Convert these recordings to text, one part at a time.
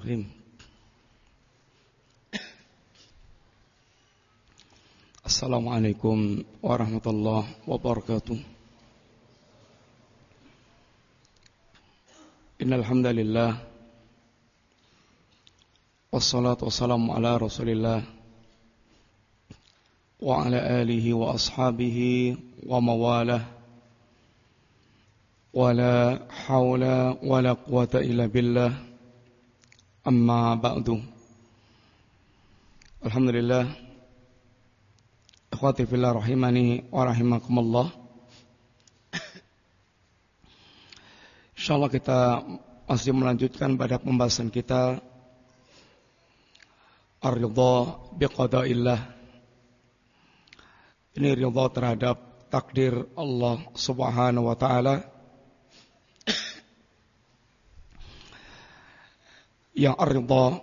Bismillahirrahmanirrahim. Assalamualaikum warahmatullahi wabarakatuh. Innal hamdalillah wassalatu wassalamu ala Rasulillah wa ala alihi wa ashabihi wa mawalah. Wala hawla wala quwata illa billah. Amma ba'du. Alhamdulillah. Ikhwati fillah rahimani wa rahimakumullah. Insyaallah kita masih melanjutkan pada pembahasan kita ar-ridha biqada'illah. Ini ridha terhadap takdir Allah Subhanahu wa taala yang ar-ridha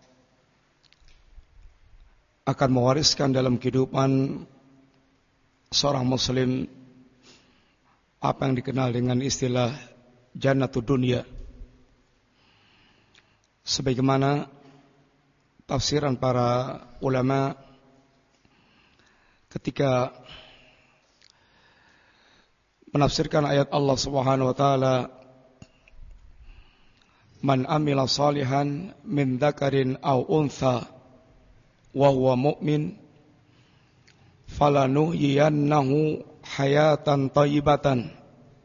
akan mewariskan dalam kehidupan seorang muslim apa yang dikenal dengan istilah jannatud dunya. Sebagaimana tafsiran para ulama ketika menafsirkan ayat Allah Subhanahu wa taala, man amila salihan min dzakarin aw untha wa huwa mu'min falanuhyiyannahu hayatan thayyibatan.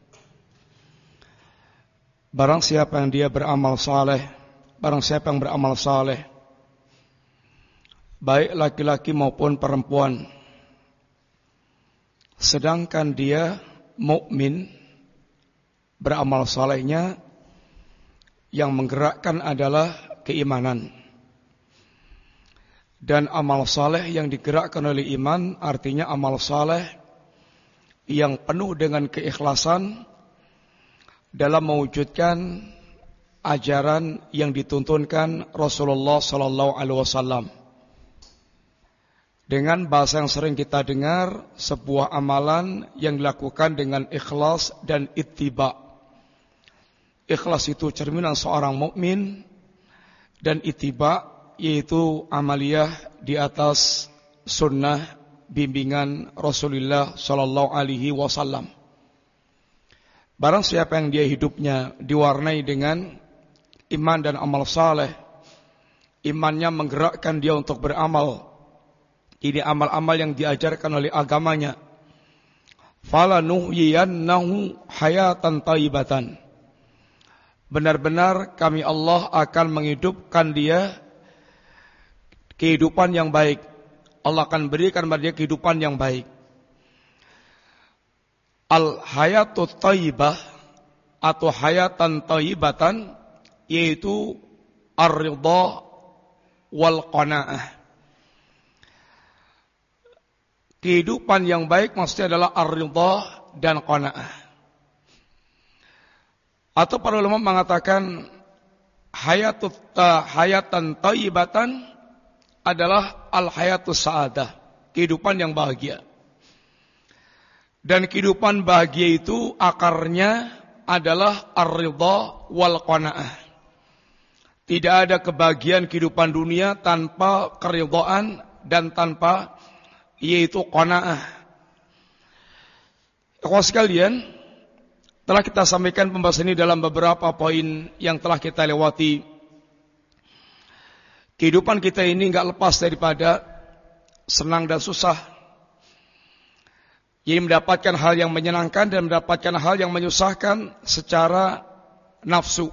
Barang siapa yang dia beramal saleh, barang siapa yang beramal saleh, baik laki-laki maupun perempuan, sedangkan dia mukmin, beramal salehnya yang menggerakkan adalah keimanan. Dan amal saleh yang digerakkan oleh iman artinya amal saleh yang penuh dengan keikhlasan dalam mewujudkan ajaran yang dituntunkan Rasulullah sallallahu alaihi wasallam. Dengan bahasa yang sering kita dengar, sebuah amalan yang dilakukan dengan ikhlas dan ittiba. Ikhlas itu cerminan seorang mukmin, dan ittiba yaitu amaliyah di atas sunnah bimbingan Rasulullah sallallahu alaihi wasallam. Barang siapa yang dia hidupnya diwarnai dengan iman dan amal saleh, imannya menggerakkan dia untuk beramal. Ini amal-amal yang diajarkan oleh agamanya. Falanuhyiyannahu hayatan thayyibatan. Benar-benar kami Allah akan menghidupkan dia kehidupan yang baik. Allah akan berikan kepada dia kehidupan yang baik. Al-hayatut thayyibah atau hayatan thayyibatan yaitu ar-ridha wal qanaah. Kehidupan yang baik maksudnya adalah ar-ridha dan qanaah. Atau para ulama mengatakan hayatan thayyibatan adalah al-hayatus sa'adah, kehidupan yang bahagia. Dan kehidupan bahagia itu akarnya adalah ar-ridha wal qanaah. Tidak ada kebahagiaan kehidupan dunia tanpa keridhaan dan tanpa yaitu qanaah. Ikhwan sekalian, telah kita sampaikan pembahasan ini dalam beberapa poin yang telah kita lewati. Kehidupan kita ini enggak lepas daripada senang dan susah. Jadi mendapatkan hal yang menyenangkan dan mendapatkan hal yang menyusahkan secara nafsu.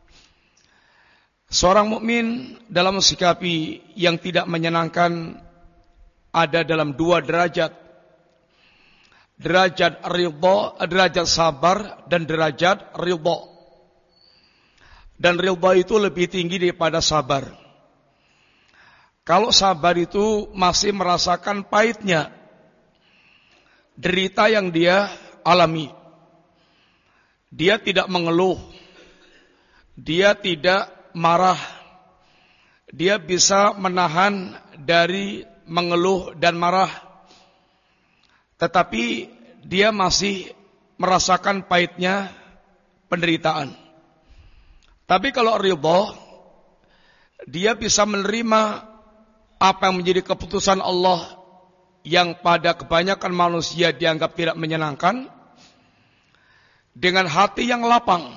Seorang mukmin dalam mensikapi yang tidak menyenangkan ada dalam dua derajat. Derajat ridha, derajat sabar dan derajat ridha. Dan ridha itu lebih tinggi daripada sabar. Kalau sabar itu masih merasakan pahitnya derita yang dia alami. Dia tidak mengeluh. Dia tidak marah. Dia bisa menahan dari mengeluh dan marah. Tetapi dia masih merasakan pahitnya penderitaan. Tapi kalau ridha, dia bisa menerima apa yang menjadi keputusan Allah yang pada kebanyakan manusia dianggap tidak menyenangkan dengan hati yang lapang,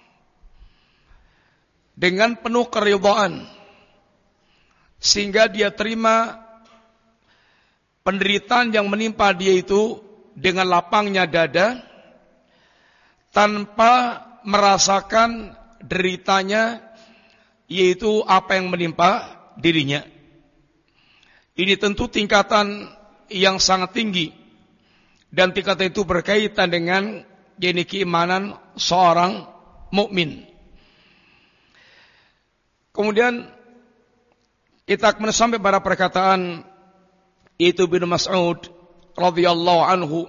dengan penuh keridhaan, sehingga dia terima penderitaan yang menimpa dia itu dengan lapangnya dada, tanpa merasakan deritanya, yaitu apa yang menimpa dirinya. Ini tentu tingkatan yang sangat tinggi, dan tingkatan itu berkaitan dengan keimanan seorang mukmin. Kemudian kita akan sampai pada perkataan itu bin Mas'ud radhiyallahu anhu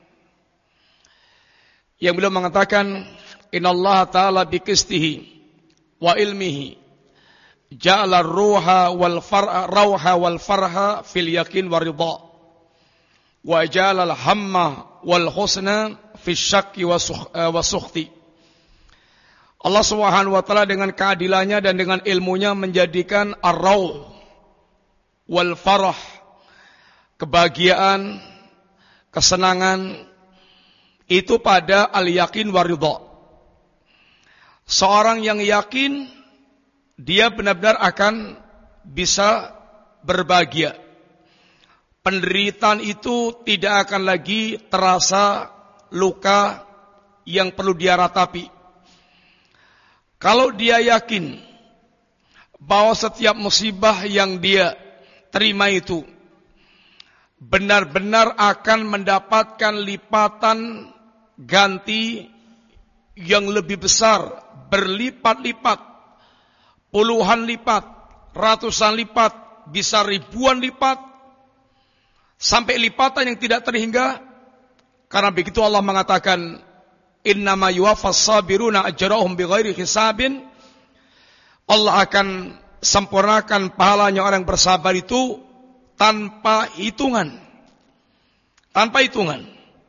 yang beliau mengatakan, innallaha ta'ala biqistihi wa ilmihi ja'ala ruha wal farha fil yakin wa ridha wa ja'ala al hamma wal husna fil syakki wa sukhti. Allah Subhanahu wa taala dengan keadilannya dan dengan ilmunya menjadikan ar-rauh wal farah, kebahagiaan, kesenangan itu pada al-yakin wa ridha. Seorang yang yakin dia benar-benar akan bisa berbahagia. Penderitaan itu tidak akan lagi terasa luka yang perlu dia ratapi. Kalau dia yakin bahwa setiap musibah yang dia terima itu benar-benar akan mendapatkan lipatan ganti yang lebih besar, berlipat-lipat, puluhan lipat, ratusan lipat, bisa ribuan lipat, sampai lipatan yang tidak terhingga. Karena begitu Allah mengatakan, innama yuwaffas sabiruna ajrahum bighairi hisabin. Allah akan sempurnakan pahalanya orang bersabar itu tanpa hitungan. Tanpa hitungan.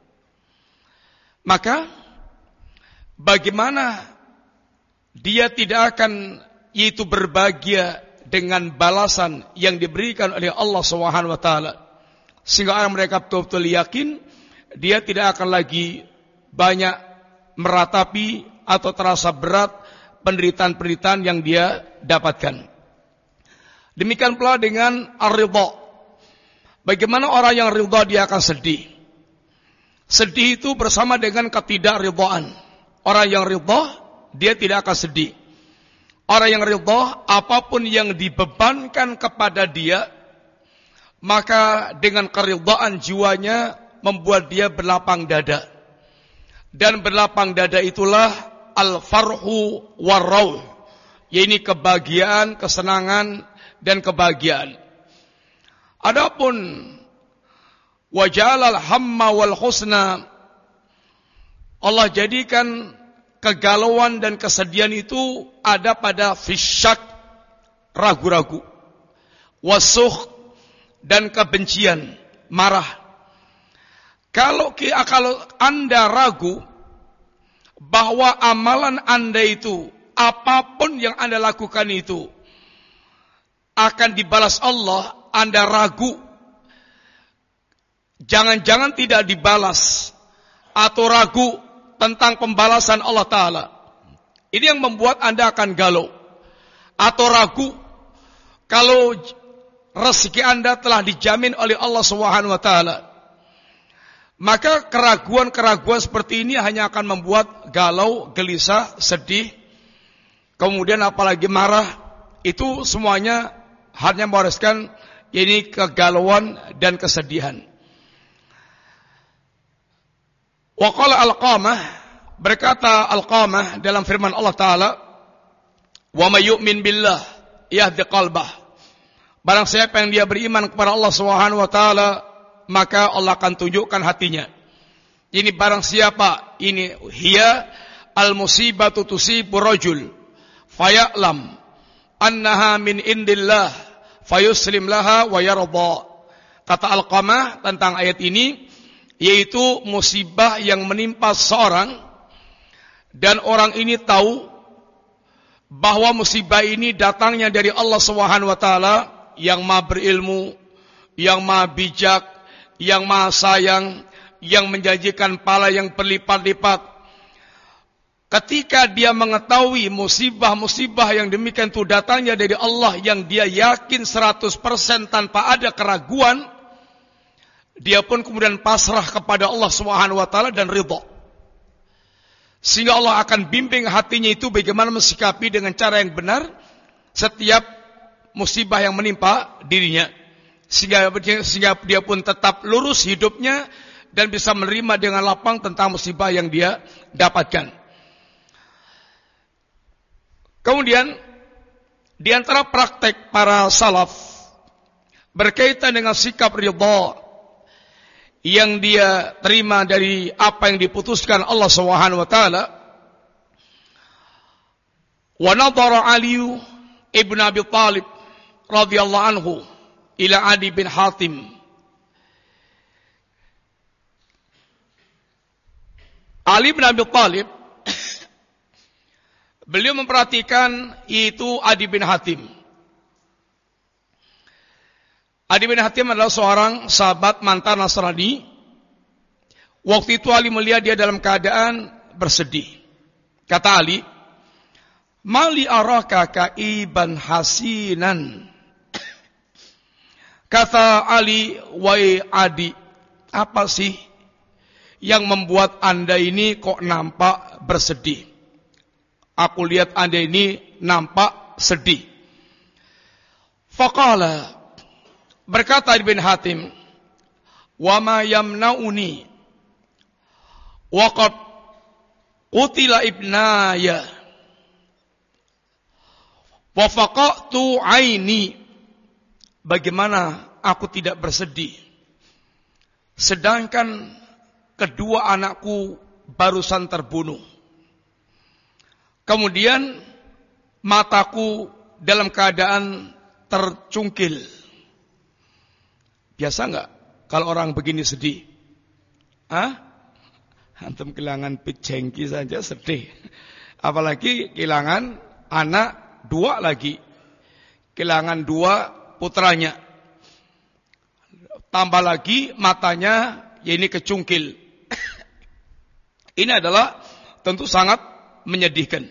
Maka bagaimana dia tidak akan yaitu berbahagia dengan balasan yang diberikan oleh Allah Subhanahu wa taala, sehingga orang mereka betul-betul yakin dia tidak akan lagi banyak meratapi atau terasa berat penderitaan-penderitaan yang dia dapatkan. Demikian pula dengan ar-ridha. Bagaimana orang yang ridha dia akan sedih. Sedih itu bersama dengan ketidakridhaan. Orang yang ridha dia tidak akan sedih. Orang yang ridha apapun yang dibebankan kepada dia, maka dengan keridhaan jiwanya membuat dia berlapang dada. Dan berlapang dada itulah al-farhu war-rauh, yaitu kebahagiaan, kesenangan dan kebahagiaan. Adapun wajalal hamma wal husna, Allah jadikan kegalauan dan kesedihan itu ada pada fisyak, ragu-ragu, wasuh dan kebencian, marah. Kalau Anda ragu bahwa amalan Anda itu, apapun yang Anda lakukan itu akan dibalas Allah, Anda ragu, jangan-jangan tidak dibalas, atau ragu tentang pembalasan Allah Ta'ala. Ini yang membuat Anda akan galau, atau ragu kalau rezeki Anda telah dijamin oleh Allah Subhanahu wa taala. Maka keraguan-keraguan seperti ini hanya akan membuat galau, gelisah, sedih, kemudian apalagi marah. Itu semuanya hanya mewariskan ini kegalauan dan kesedihan. Wa qala Alqamah, berkata Alqamah dalam firman Allah Ta'ala, wa may yu'min billah yahdi qalbah. Barang siapa yang dia beriman kepada Allah Subhanahu wa taala, maka Allah akan tunjukkan hatinya. Ini barang siapa, ini hiya al-musibatu tusibu rajul faya'lam annaha min indillah fayuslim laha wa yarda. Kata Alqamah tentang ayat ini, yaitu musibah yang menimpa seorang dan orang ini tahu bahwa musibah ini datangnya dari Allah Subhanahu wa taala yang Maha berilmu, yang Maha bijak, yang Maha sayang, yang menjanjikan pahala yang berlipat-lipat. Ketika dia mengetahui musibah-musibah yang demikian itu datangnya dari Allah yang dia yakin 100% tanpa ada keraguan, dia pun kemudian pasrah kepada Allah Subhanahu wa taala dan ridha. Sehingga Allah akan bimbing hatinya itu bagaimana mensikapi dengan cara yang benar setiap musibah yang menimpa dirinya. Sehingga dia pun tetap lurus hidupnya dan bisa menerima dengan lapang tentang musibah yang dia dapatkan. Kemudian di antara praktek para salaf berkaitan dengan sikap ridha yang dia terima dari apa yang diputuskan Allah Subhanahu wa taala. Wa nadhara Ali ibn Abi Thalib radhiyallahu anhu ila Adi bin Hatim. Ali bin Abi Thalib beliau memperhatikan itu Adi bin Hatim. Adi bin Hatim adalah seorang sahabat mantan Nasrani. Waktu itu Ali melihat dia dalam keadaan bersedih. Kata Ali, "Mali araka kaiban hasinan." Kata Ali, "Wahai Adi, apa sih yang membuat Anda ini kok nampak bersedih? Aku lihat Anda ini nampak sedih." Faqala, berkata Ibn Hatim, "Wa ma yamna'uni wa qad qutila ibnaya wa faqatu aini." Bagaimana aku tidak bersedih sedangkan kedua anakku barusan terbunuh. Kemudian mataku dalam keadaan tercungkil. Biasa enggak kalau orang begini sedih? Antum kehilangan pejengki saja sedih. Apalagi kehilangan anak dua lagi. Kehilangan dua putranya. Tambah lagi matanya ya ini kecungkil. Ini adalah tentu sangat menyedihkan.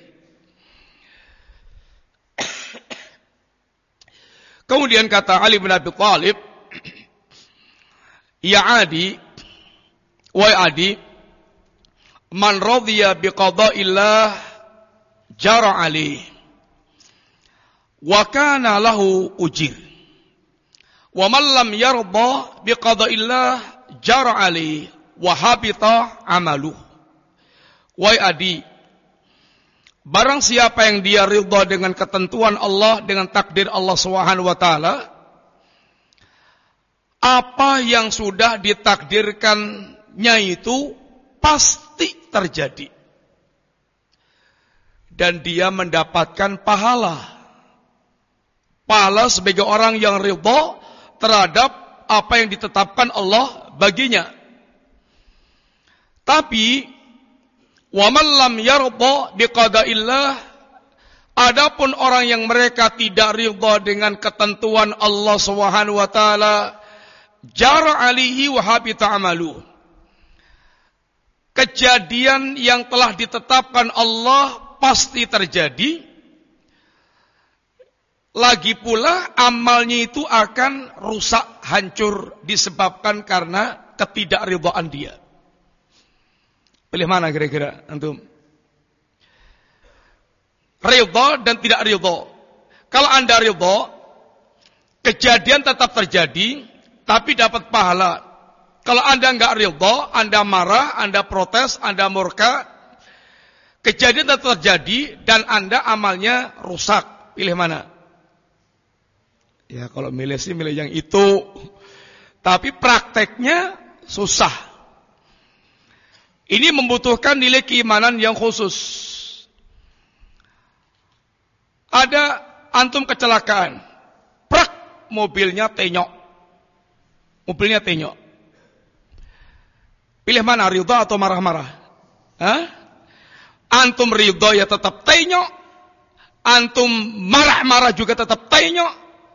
Kemudian kata Ali bin Abi Thalib, "Ya Adi, wahai Adi, man radhiya biqada'illah jara alih wa kana lahu ujir. Wa man lam yarda biqada'illah jara alih wa habita amaluh." Wahai Adi, barang siapa yang dia ridha dengan ketentuan Allah, dengan takdir Allah Subhanahu wa taala, apa yang sudah ditakdirkannya itu pasti terjadi. Dan dia mendapatkan pahala. Pahala sebagai orang yang ridha terhadap apa yang ditetapkan Allah baginya. Tapi wa man lam yarda biqada'illah, adapun orang yang mereka tidak ridha dengan ketentuan Allah Subhanahu wa taala, jara alihi wa habita amalu. Kejadian yang telah ditetapkan Allah pasti terjadi. Lagi pula amalnya itu akan rusak, hancur disebabkan karena ketidakridhaan dia. Pilih mana kira-kira antum? Ridha dan tidak ridha. Kalau Anda ridha, kejadian tetap terjadi, tapi dapat pahala. Kalau Anda enggak ridha, Anda marah, Anda protes, Anda murka, kejadian tetap terjadi dan Anda amalnya rusak. Pilih mana? Ya kalau milih sih milih yang itu. Tapi prakteknya susah. Ini membutuhkan nilai keimanan yang khusus. Ada antum kecelakaan, prak, mobilnya tenyok. Mobilnya tenyok. Pilih mana, ridha atau marah-marah? Antum ridha ya tetap tenyok. antum marah-marah juga tetap tengok.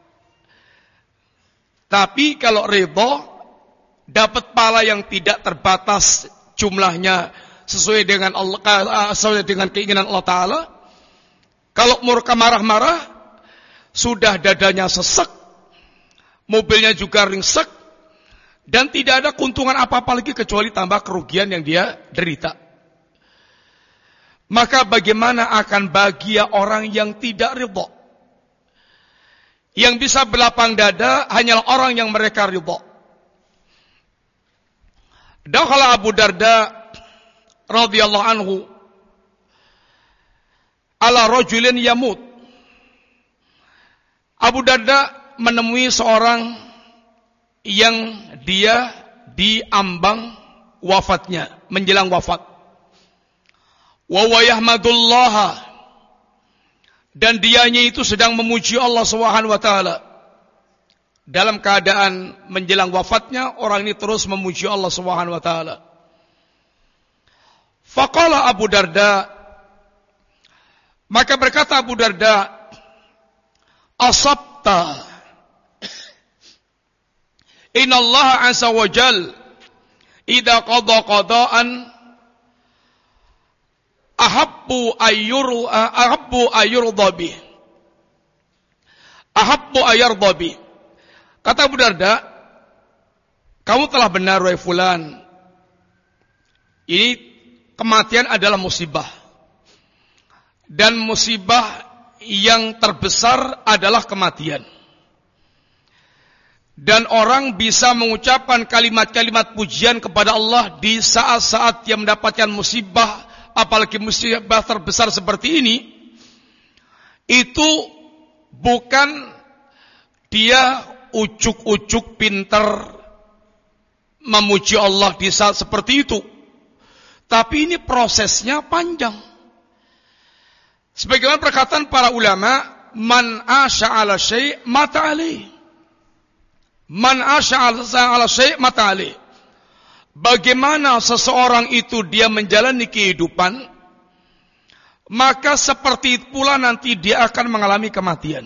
Tapi kalau ridho, dapat pahala yang tidak terbatas jumlahnya sesuai dengan Allah, sesuai dengan keinginan Allah Ta'ala. Kalau murka marah-marah, sudah dadanya sesek, mobilnya juga ringsek, dan tidak ada keuntungan apa-apa lagi kecuali tambah kerugian yang dia derita. Maka bagaimana akan bahagia orang yang tidak ridho? Yang bisa berlapang dada hanyalah orang yang mereka ridho. Dakhala Abu Darda radhiyallahu anhu ala rajulin yamut. Abu Darda menemui seorang yang dia diambang wafatnya, menjelang wafat. Wa yahmadullah, dan dianya itu sedang memuji Allah Subhanahu wa taala. Dalam keadaan menjelang wafatnya, orang ini terus memuji Allah Subhanahu wa taala. Faqala Abu Darda, maka berkata Abu Darda, asabta, inna Allah azza wa jal idza qada qada'an ahabbu ayyurda bih. Ahabbu ayyurda bih. Kata Abu Darda, kamu telah benar wahai fulan. Ini kematian adalah musibah. Dan musibah yang terbesar adalah kematian. Dan orang bisa mengucapkan kalimat-kalimat pujian kepada Allah di saat-saat dia mendapatkan musibah, apalagi musibah terbesar seperti ini. Itu bukan dia ujuk-ujuk pintar memuji Allah di saat seperti itu, tapi ini prosesnya panjang. Sebagaimana perkataan para ulama, man asya ala syai' mata alaih. Man asya ala syai' mata alaih. Bagaimana seseorang itu dia menjalani kehidupan, maka seperti pula nanti dia akan mengalami kematian.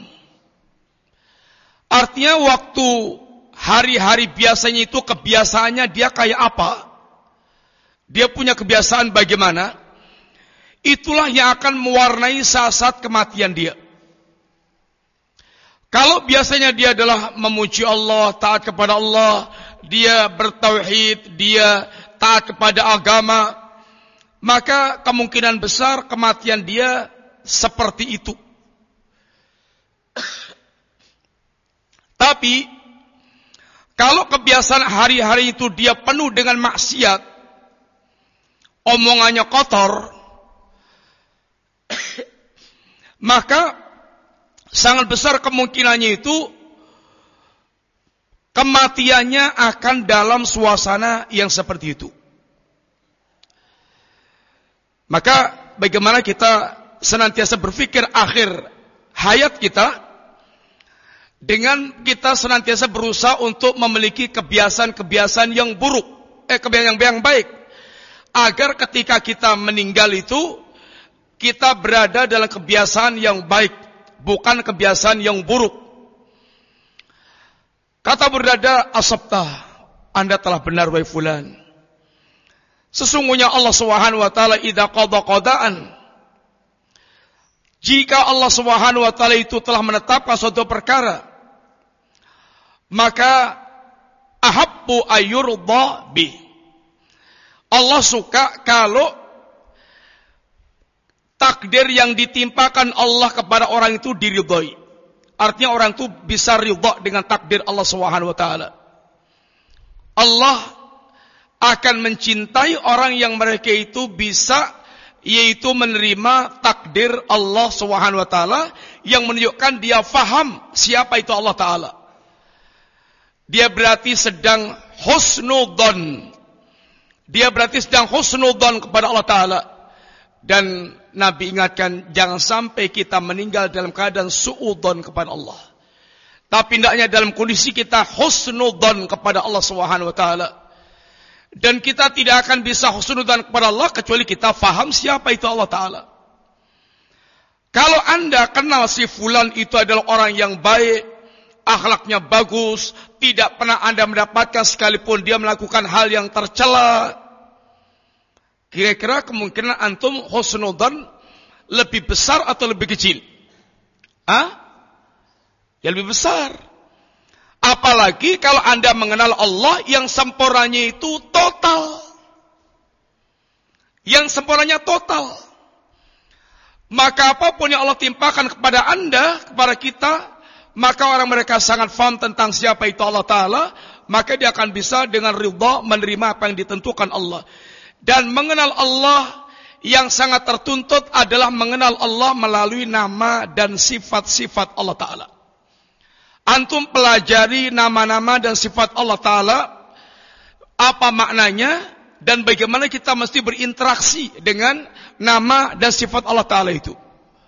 Artinya waktu hari-hari biasanya itu kebiasaannya dia kayak apa? Dia punya kebiasaan bagaimana? Itulah yang akan mewarnai saat-saat kematian dia. Kalau biasanya dia adalah memuji Allah, taat kepada Allah, dia bertauhid, dia taat kepada agama, maka kemungkinan besar kematian dia seperti itu. Tapi kalau kebiasaan hari-hari itu dia penuh dengan maksiat, omongannya kotor, maka sangat besar kemungkinannya itu kematiannya akan dalam suasana yang seperti itu. Maka bagaimana kita senantiasa berpikir akhir hayat kita, dengan kita senantiasa berusaha untuk memiliki kebiasaan-kebiasaan yang buruk, kebiasaan yang baik, agar ketika kita meninggal itu kita berada dalam kebiasaan yang baik, bukan kebiasaan yang buruk. Kata Burdada, asabta, Anda telah benar wahai fulan. Sesungguhnya Allah Subhanahu wa taala idza qada qadaan, jika Allah Subhanahu wa taala itu telah menetapkan suatu perkara, maka ahabbu ayyurda bih. Allah suka kalau takdir yang ditimpakan Allah kepada orang itu diridhoi. Artinya orang itu bisa ridha dengan takdir Allah Subhanahu wa taala. Allah akan mencintai orang yang mereka itu bisa, yaitu menerima takdir Allah Subhanahu wa taala, yang menunjukkan dia faham siapa itu Allah taala. Dia berarti sedang husnudzon. Dia berarti sedang husnudzon kepada Allah taala. Dan Nabi ingatkan, jangan sampai kita meninggal dalam keadaan su'udzon kepada Allah. Tapi hendaknya dalam kondisi kita husnudzon kepada Allah Subhanahu wa taala. Dan kita tidak akan bisa husnudzon kepada Allah kecuali kita faham siapa itu Allah taala. Kalau Anda kenal si fulan itu adalah orang yang baik, akhlaknya bagus, tidak pernah Anda mendapatkan sekalipun dia melakukan hal yang tercela, kira-kira kemungkinan antum husnudzan lebih besar atau lebih kecil? Ya lebih besar. Apalagi kalau Anda mengenal Allah yang sempurnanya itu total. Yang sempurnanya total. Maka apapun yang Allah timpakan kepada Anda, kepada kita, maka orang mereka sangat faham tentang siapa itu Allah Ta'ala, maka dia akan bisa dengan ridha menerima apa yang ditentukan Allah. Dan mengenal Allah yang sangat tertuntut adalah mengenal Allah melalui nama dan sifat-sifat Allah Ta'ala. Antum pelajari nama-nama dan sifat Allah Ta'ala, apa maknanya, dan bagaimana kita mesti berinteraksi dengan nama dan sifat Allah Ta'ala itu.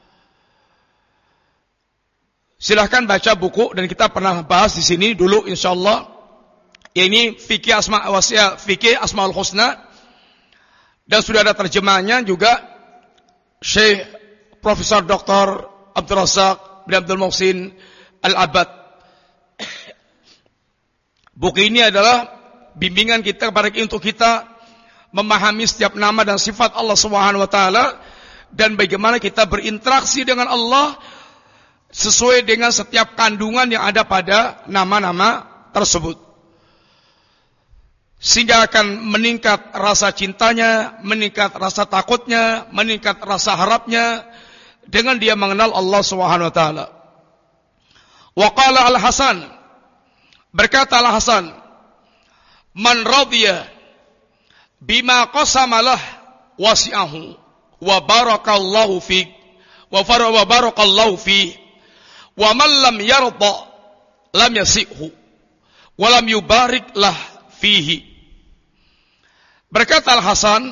Silahkan baca buku, dan kita pernah bahas di sini dulu insyaallah. Ini fikih Asmaul Husna, dan sudah ada terjemahnya juga Syekh Profesor Dr. Abdul Razak bin Abdul Muhsin Al-Abad. Buku ini adalah bimbingan kita untuk kita memahami setiap nama dan sifat Allah Subhanahu wa taala, dan bagaimana kita berinteraksi dengan Allah sesuai dengan setiap kandungan yang ada pada nama-nama tersebut. Sehingga akan meningkat rasa cintanya, meningkat rasa takutnya, meningkat rasa harapnya dengan dia mengenal Allah Subhanahu wa taala. Wa qala Al-Hasan, berkata Al-Hasan, man radiya bima qasamalah wasi'ahu wa barakallahu fi wa barakallahu fi wa man lam yarda lam yasi'hu wa lam yubarik lah fihi. Berkata Al-Hasan,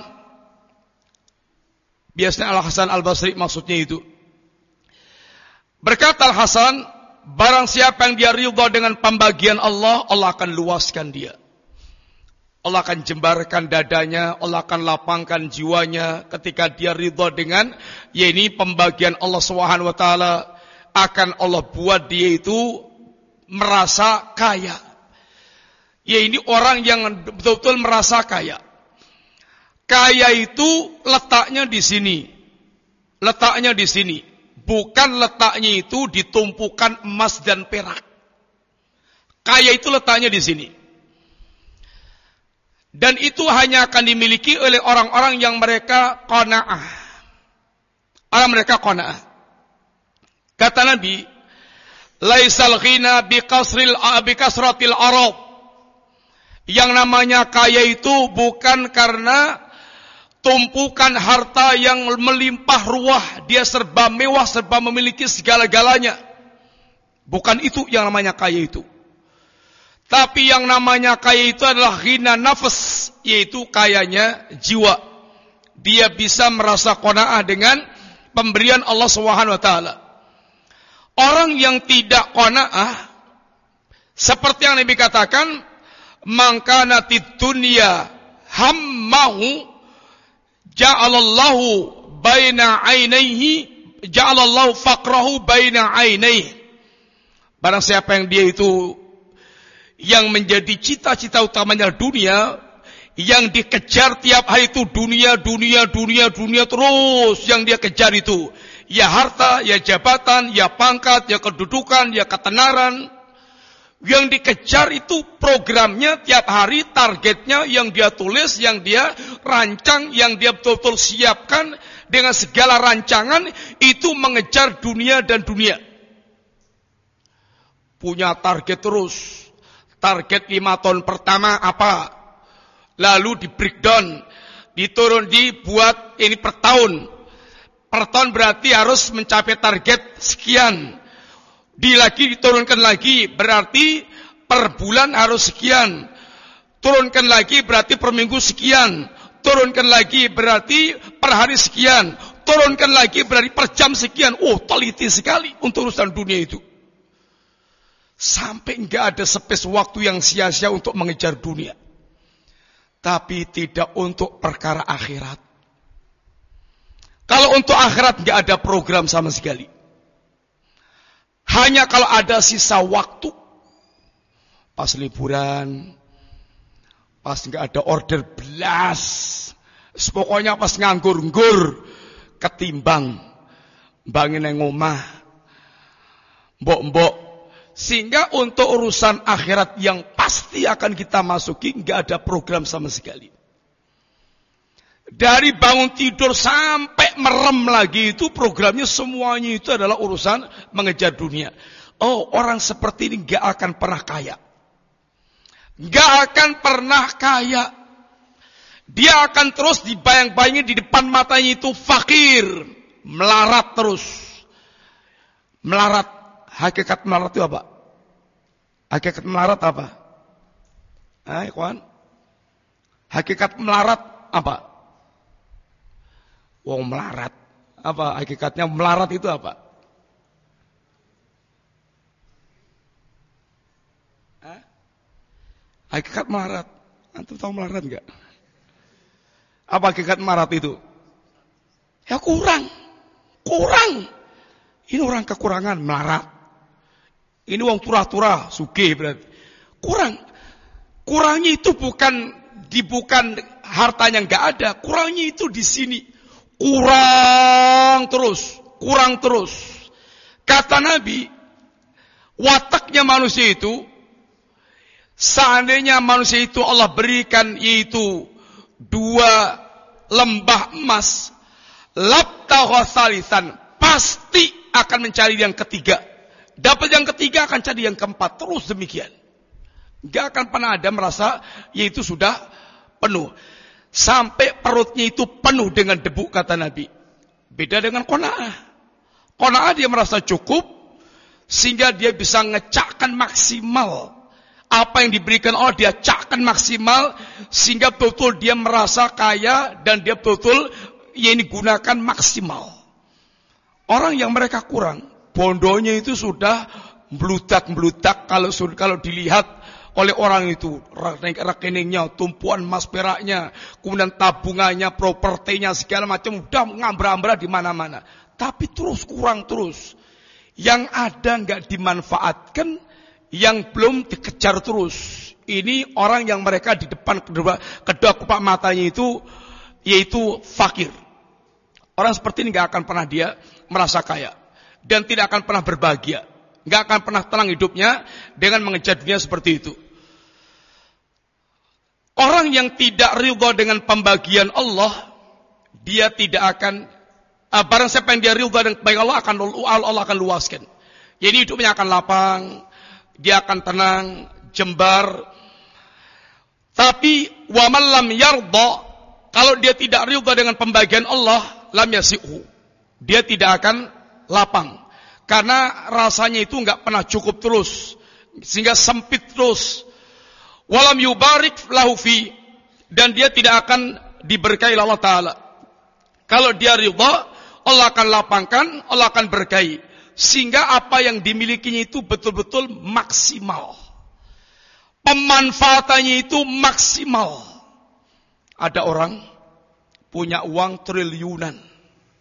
biasanya Al-Hasan Al-Basri maksudnya itu. Berkata Al-Hasan, barang siapa yang dia ridha dengan pembagian Allah, Allah akan luaskan dia. Allah akan jembarkan dadanya, Allah akan lapangkan jiwanya ketika dia ridha dengan pembagian Allah Subhanahu wa taala, akan Allah buat dia itu merasa kaya. Ini orang yang betul-betul merasa kaya. Kaya itu letaknya di sini. Letaknya di sini. Bukan letaknya itu di tumpukan emas dan perak. Kaya itu letaknya di sini. Dan itu hanya akan dimiliki oleh orang-orang yang mereka qanaah. Orang mereka qanaah. Kata Nabi, laisal ghina bikasratil arad. Yang namanya kaya itu bukan karena tumpukan harta yang melimpah ruah, dia serba mewah, serba memiliki segala-galanya. Bukan itu yang namanya kaya itu. Tapi yang namanya kaya itu adalah ghina nafs, yaitu kayanya jiwa. Dia bisa merasa qanaah dengan pemberian Allah Subhanahu wa taala. Orang yang tidak qanaah, seperti yang Nabi katakan, man kanatid dunya hammahu ja'alallahu baina 'ainaihi ja'alallahu faqrahu baina 'ainaihi. Barang siapa yang dia itu yang menjadi cita-cita utamanya dunia, yang dikejar tiap hari itu dunia terus yang dia kejar itu. Ya harta, ya jabatan, ya pangkat, ya kedudukan, ya ketenaran. Yang dikejar itu programnya tiap hari, targetnya yang dia tulis, yang dia rancang, yang dia betul-betul siapkan dengan segala rancangan, itu mengejar dunia dan dunia. Punya target terus. Target 5 tahun pertama apa? Lalu di breakdown, dibuat ini per tahun. Per tahun berarti harus mencapai target sekian. Diturunkan lagi berarti per bulan harus sekian. Turunkan lagi berarti per minggu sekian. Turunkan lagi berarti per hari sekian. Turunkan lagi berarti per jam sekian. Oh, teliti sekali untuk urusan dunia itu. Sampai enggak ada space waktu yang sia-sia untuk mengejar dunia. Tapi tidak untuk perkara akhirat. Kalau untuk akhirat nggak ada program sama sekali. Hanya kalau ada sisa waktu, pas liburan, pas nggak ada order belas, pokoknya pas nganggur-nggur, ketimbang bangin yang ngomah, mbok-mbok. Sehingga untuk urusan akhirat yang pasti akan kita masuki, nggak ada program sama sekali. Dari bangun tidur sampai merem lagi itu programnya semuanya itu adalah urusan mengejar dunia. Oh, orang seperti ini nggak akan pernah kaya. Nggak akan pernah kaya. Dia akan terus dibayang-bayangin di depan matanya itu fakir, melarat terus. Melarat. Hakikat melarat itu apa? Hakikat melarat apa? Ikhwan? Hakikat melarat apa? Wong melarat. Apa hakikatnya melarat itu apa? Hakikat melarat. Antum tahu melarat enggak? Apa hakikat melarat itu? Ya kurang. Ini orang kekurangan melarat. Ini wong turah-turah, sugih berarti. Kurangnya itu bukan hartanya nggak ada. Kurangnya itu di sini. Kurang terus. Kata Nabi, wataknya manusia itu, seandainya manusia itu Allah berikan yaitu 2 lembah emas, labtagha salisan, pasti akan mencari yang ketiga. Dapat yang ketiga akan cari yang keempat. Terus demikian. Gak akan pernah ada merasa yaitu sudah penuh. Sampai perutnya itu penuh dengan debu, kata Nabi. Beda dengan qanaah. Qanaah dia merasa cukup sehingga dia bisa ngecakkan maksimal. Apa yang diberikan Allah dia cakkan maksimal sehingga betul-betul dia merasa kaya dan dia betul-betul ini gunakan maksimal. Orang yang mereka kurang, bondonya itu sudah meludak kalau dilihat oleh orang itu, rekeningnya, tumpuan emas peraknya, kemudian tabungannya, propertinya segala macam udah ngambra-ambra di mana-mana. Tapi terus kurang terus. Yang ada nggak dimanfaatkan, yang belum dikejar terus. Ini orang yang mereka di depan kedua kepak matanya itu yaitu fakir. Orang seperti ini nggak akan pernah dia merasa kaya. Dan tidak akan pernah berbahagia. Nggak akan pernah tenang hidupnya dengan mengejar dunia seperti itu. Orang yang tidak ridha dengan pembagian Allah, dia tidak akan, barang siapa yang dia ridha dengan pembagian Allah akan luaskan. Jadi hidupnya akan lapang, dia akan tenang, jembar. Tapi wa man lam yarda, kalau dia tidak ridha dengan pembagian Allah, lam yasi'hu. Dia tidak akan lapang. Karena rasanya itu enggak pernah cukup terus. Sehingga sempit terus. Walam yubarik lahu fi. Dan dia tidak akan diberkahi Allah Ta'ala. Kalau dia ridha, Allah akan lapangkan, Allah akan berkahi. Sehingga apa yang dimilikinya itu betul-betul maksimal. Pemanfaatannya itu maksimal. Ada orang punya uang triliunan.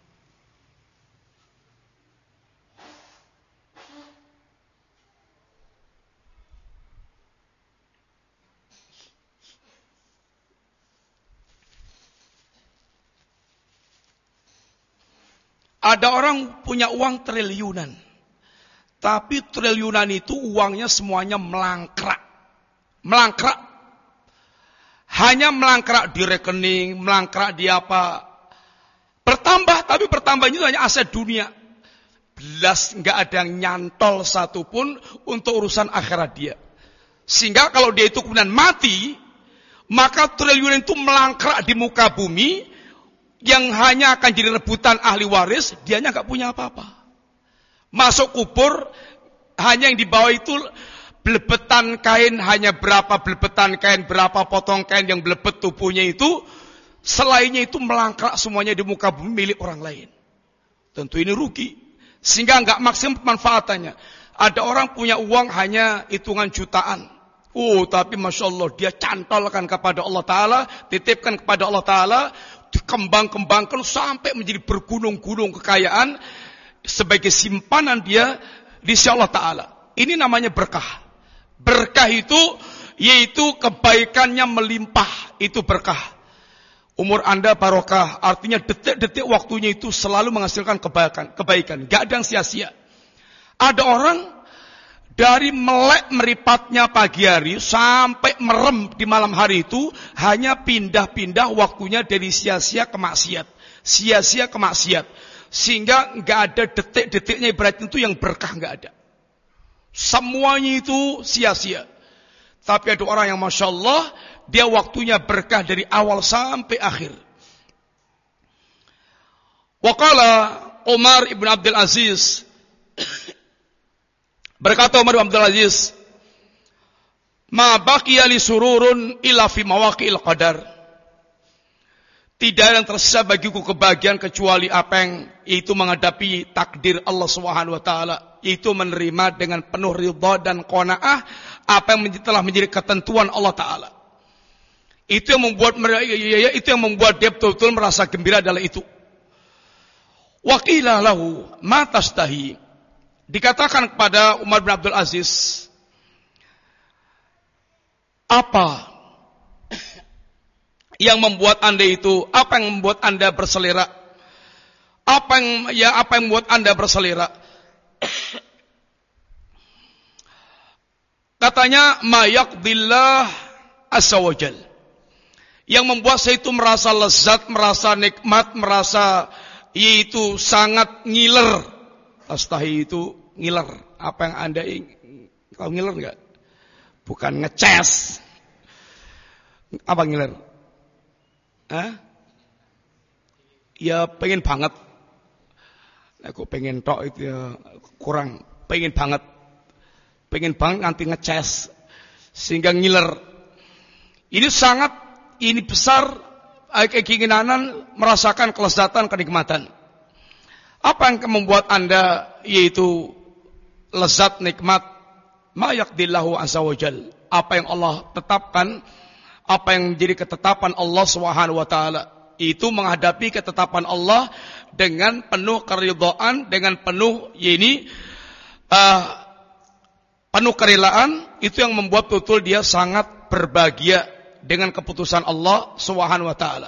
Ada orang punya uang triliunan. Tapi triliunan itu uangnya semuanya melangkrak. Melangkrak. Hanya melangkrak di rekening, melangkrak di apa. Bertambah, tapi bertambahnya itu hanya aset dunia. Belas nggak ada yang nyantol satupun untuk urusan akhirat dia. Sehingga kalau dia itu kemudian mati, maka triliunan itu melangkrak di muka bumi, yang hanya akan jadi rebutan ahli waris, dianya nggak punya apa-apa. Masuk kubur, hanya yang dibawa itu belebetan kain, hanya berapa belebetan kain, berapa potong kain yang belebet tubuhnya itu, selainnya itu melangkrak semuanya di muka bumi milik orang lain. Tentu ini rugi, sehingga nggak maksimal pemanfaatannya. Ada orang punya uang hanya hitungan jutaan. Tapi Masya Allah, dia cantolkan kepada Allah Ta'ala, titipkan kepada Allah Ta'ala, dikembang-kembangkan sampai menjadi bergunung-gunung kekayaan sebagai simpanan dia di sisi Allah Ta'ala. Ini namanya berkah. Berkah itu yaitu kebaikannya melimpah, itu berkah. Umur Anda barokah, artinya detik-detik waktunya itu selalu menghasilkan kebaikan. Gak ada yang sia-sia. Ada orang dari melek meripatnya pagi hari sampai merem di malam hari itu hanya pindah-pindah waktunya dari sia-sia ke maksiat. Sia-sia ke maksiat. Sehingga gak ada detik-detiknya ibaratnya itu yang berkah, gak ada. Semuanya itu sia-sia. Tapi ada orang yang Masya Allah, dia waktunya berkah dari awal sampai akhir. Waqala Umar ibn Abdul Aziz, berkata Umar ibn Abdul Aziz, ma baqiya li sururun illa fi mawaqi'il qadar. Tidak ada yang tersisa bagiku kebahagiaan kecuali apa yang itu menghadapi takdir Allah Subhanahu wa taala, yaitu menerima dengan penuh ridha dan qanaah apa yang telah menjadi ketentuan Allah taala. Itu yang membuat dia betul-betul merasa gembira adalah itu. Wa qila lahu ma tastahi. Dikatakan kepada Umar bin Abdul Aziz, apa yang membuat Anda itu, apa yang membuat Anda berselera? Apa yang membuat Anda berselera? Katanya, ma yaqdillah azza wajal. Yang membuat saya itu merasa lezat, merasa nikmat, merasa yaitu sangat ngiler. Astahi itu ngiler. Apa yang Anda tahu ngiler enggak? Bukan ngeces. Apa ngiler? Ya pengen banget. Aku pengen tok itu ya kurang. Pengen banget nanti ngeces sehingga ngiler. Ini besar keinginan merasakan kelezatan, kenikmatan. Apa yang membuat Anda yaitu lezat, nikmat? Ma yaqdillahu azza wajal. Apa yang Allah tetapkan, apa yang menjadi ketetapan Allah Subhanahu wa taala, itu menghadapi ketetapan Allah dengan penuh keridhaan, dengan penuh penuh kerelaan. Itu yang membuat betul dia sangat berbahagia dengan keputusan Allah Subhanahu wa taala.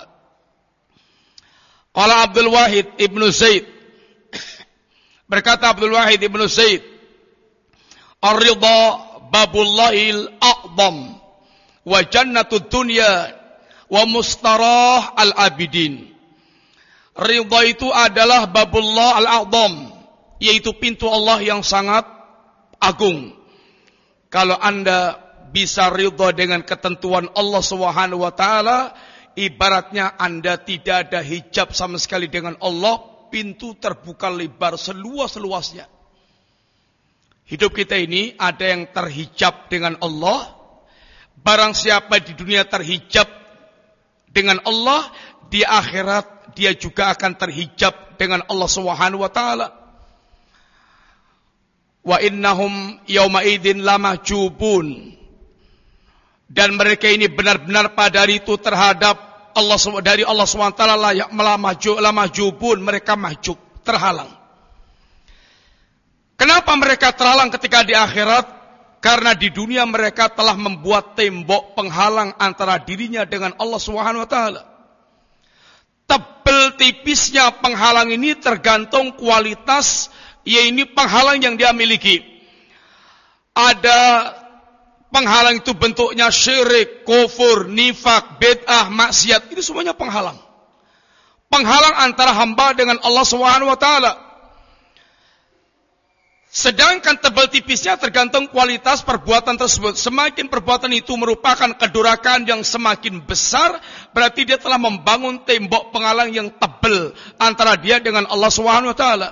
Qala Abdul Wahid Ibnu Zaid, berkata Abdul Wahid Ibnu Zaid, ar-ridha babullahil a'zam wa jannatud dunya wa mustarah al-abidin. Ridha itu adalah babullah al-a'zam, yaitu pintu Allah yang sangat agung. Kalau Anda bisa ridha dengan ketentuan Allah Subhanahu wa taala, ibaratnya Anda tidak ada hijab sama sekali dengan Allah, pintu terbuka lebar seluas-luasnya. Hidup kita ini ada yang terhijab dengan Allah. Barang siapa di dunia terhijab dengan Allah, di akhirat dia juga akan terhijab dengan Allah Subhanahu wa taala. Wa innahum yauma idzin lamahjubun. Dan mereka ini benar-benar pada hari itu terhadap Allah dari Allah Subhanahu wa taala lamahjubun, mereka mahjub, terhalang. Kenapa mereka terhalang ketika di akhirat? Karena di dunia mereka telah membuat tembok penghalang antara dirinya dengan Allah Subhanahu wa taala. Tebel tipisnya penghalang ini tergantung kualitas yaitu penghalang yang dia miliki. Ada penghalang itu bentuknya syirik, kufur, nifak, bid'ah, maksiat. Itu semuanya penghalang. Penghalang antara hamba dengan Allah Subhanahu wa taala. Sedangkan tebal tipisnya tergantung kualitas perbuatan tersebut. Semakin perbuatan itu merupakan kedurakan yang semakin besar, berarti dia telah membangun tembok penghalang yang tebal antara dia dengan Allah Subhanahu wa taala.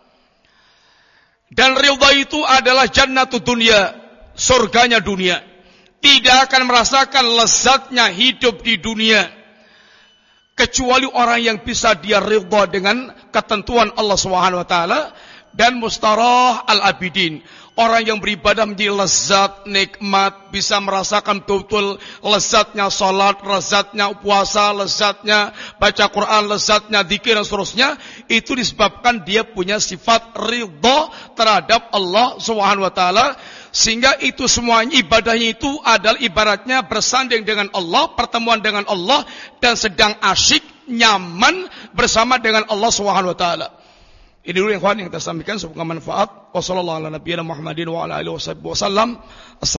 Dan ridha itu adalah jannatud dunya, surganya dunia. Tidak akan merasakan lezatnya hidup di dunia kecuali orang yang bisa dia ridha dengan ketentuan Allah Subhanahu wa taala. Dan mustarah al-abidin, Orang yang beribadah menjadi lezat, nikmat, bisa merasakan betul-betul lezatnya salat, lezatnya puasa, lezatnya baca Quran, lezatnya zikir dan seterusnya, itu disebabkan dia punya sifat ridha terhadap Allah Subhanahu wa taala, sehingga itu semuanya ibadahnya itu adalah ibaratnya bersanding dengan Allah, pertemuan dengan Allah, dan sedang asyik, nyaman bersama dengan Allah Subhanahu wa taala. Ini dulu yang kita sampaikan, semoga manfaat. Wassallallahu ala nabiyina Muhammadin wa ala alihi wasallam.